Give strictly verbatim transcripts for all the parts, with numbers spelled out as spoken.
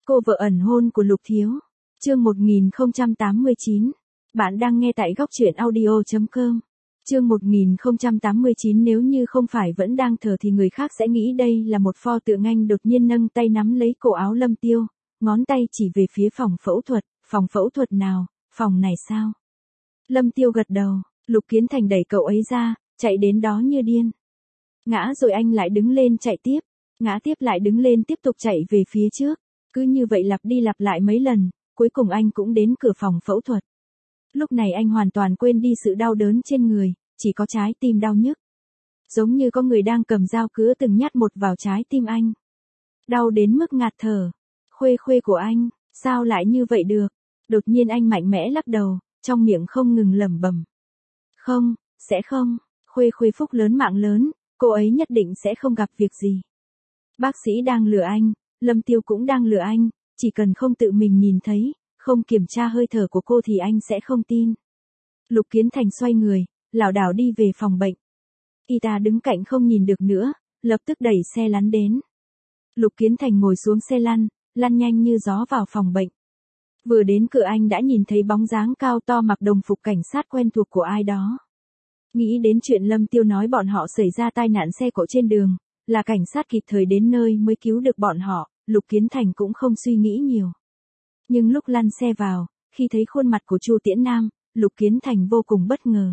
Cô vợ ẩn hôn của Lục Thiếu. Chương một nghìn không trăm tám mươi chín. Bạn đang nghe tại góc truyện audio chấm com. Chương một nghìn không trăm tám mươi chín. Nếu như không phải vẫn đang thở thì người khác sẽ nghĩ đây là một pho tượng. Anh đột nhiên nâng tay nắm lấy cổ áo Lâm Tiêu, ngón tay chỉ về phía phòng phẫu thuật. Phòng phẫu thuật nào? Phòng này sao? Lâm Tiêu gật đầu. Lục Kiến Thành đẩy cậu ấy ra, chạy đến đó như điên. Ngã rồi anh lại đứng lên chạy tiếp, ngã tiếp lại đứng lên tiếp tục chạy về phía trước. Cứ như vậy lặp đi lặp lại mấy lần, cuối cùng anh cũng đến cửa phòng phẫu thuật. Lúc này anh hoàn toàn quên đi sự đau đớn trên người, chỉ có trái tim đau nhức. Giống như có người đang cầm dao cứa từng nhát một vào trái tim anh. Đau đến mức ngạt thở. Khuê khuê của anh, sao lại như vậy được? Đột nhiên anh mạnh mẽ lắc đầu, trong miệng không ngừng lẩm bẩm. Không, sẽ không, Khuê khuê phúc lớn mạng lớn, cô ấy nhất định sẽ không gặp việc gì. Bác sĩ đang lừa anh, Lâm Tiêu cũng đang lừa anh, chỉ cần không tự mình nhìn thấy, không kiểm tra hơi thở của cô thì anh sẽ không tin. Lục Kiến Thành xoay người, lảo đảo đi về phòng bệnh. Y tá đứng cạnh không nhìn được nữa, lập tức đẩy xe lăn đến. Lục Kiến Thành ngồi xuống xe lăn, lăn nhanh như gió vào phòng bệnh. Vừa đến cửa anh đã nhìn thấy bóng dáng cao to mặc đồng phục cảnh sát quen thuộc của ai đó. Nghĩ đến chuyện Lâm Tiêu nói bọn họ xảy ra tai nạn xe cộ trên đường, là cảnh sát kịp thời đến nơi mới cứu được bọn họ, Lục Kiến Thành cũng không suy nghĩ nhiều. Nhưng lúc lăn xe vào, khi thấy khuôn mặt của Chu Tiễn Nam, Lục Kiến Thành vô cùng bất ngờ.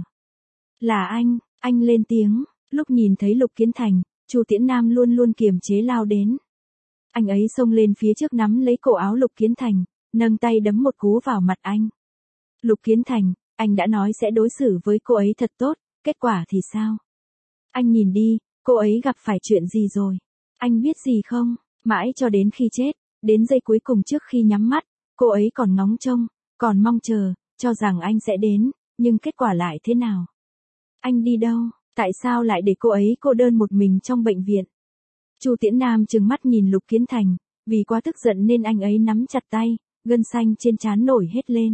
Là anh, anh lên tiếng, lúc nhìn thấy Lục Kiến Thành, Chu Tiễn Nam luôn luôn kiềm chế lao đến. Anh ấy xông lên phía trước nắm lấy cổ áo Lục Kiến Thành, nâng tay đấm một cú vào mặt anh. Lục Kiến Thành, anh đã nói sẽ đối xử với cô ấy thật tốt, kết quả thì sao? Anh nhìn đi, cô ấy gặp phải chuyện gì rồi? Anh biết gì không? Mãi cho đến khi chết, đến giây cuối cùng trước khi nhắm mắt, cô ấy còn ngóng trông, còn mong chờ, cho rằng anh sẽ đến, nhưng kết quả lại thế nào? Anh đi đâu? Tại sao lại để cô ấy cô đơn một mình trong bệnh viện? Chu Tiễn Nam trừng mắt nhìn Lục Kiến Thành, vì quá tức giận nên anh ấy nắm chặt tay, gân xanh trên trán nổi hết lên.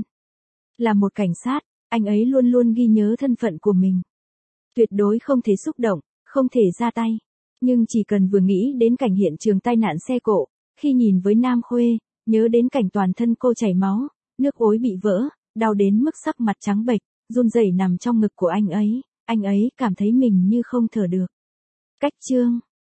Là một cảnh sát, anh ấy luôn luôn ghi nhớ thân phận của mình. Tuyệt đối không thể xúc động, không thể ra tay. Nhưng chỉ cần vừa nghĩ đến cảnh hiện trường tai nạn xe cộ, khi nhìn với Nam Khuê, nhớ đến cảnh toàn thân cô chảy máu, nước ối bị vỡ, đau đến mức sắc mặt trắng bệch, run rẩy nằm trong ngực của anh ấy, anh ấy cảm thấy mình như không thở được. Cách chương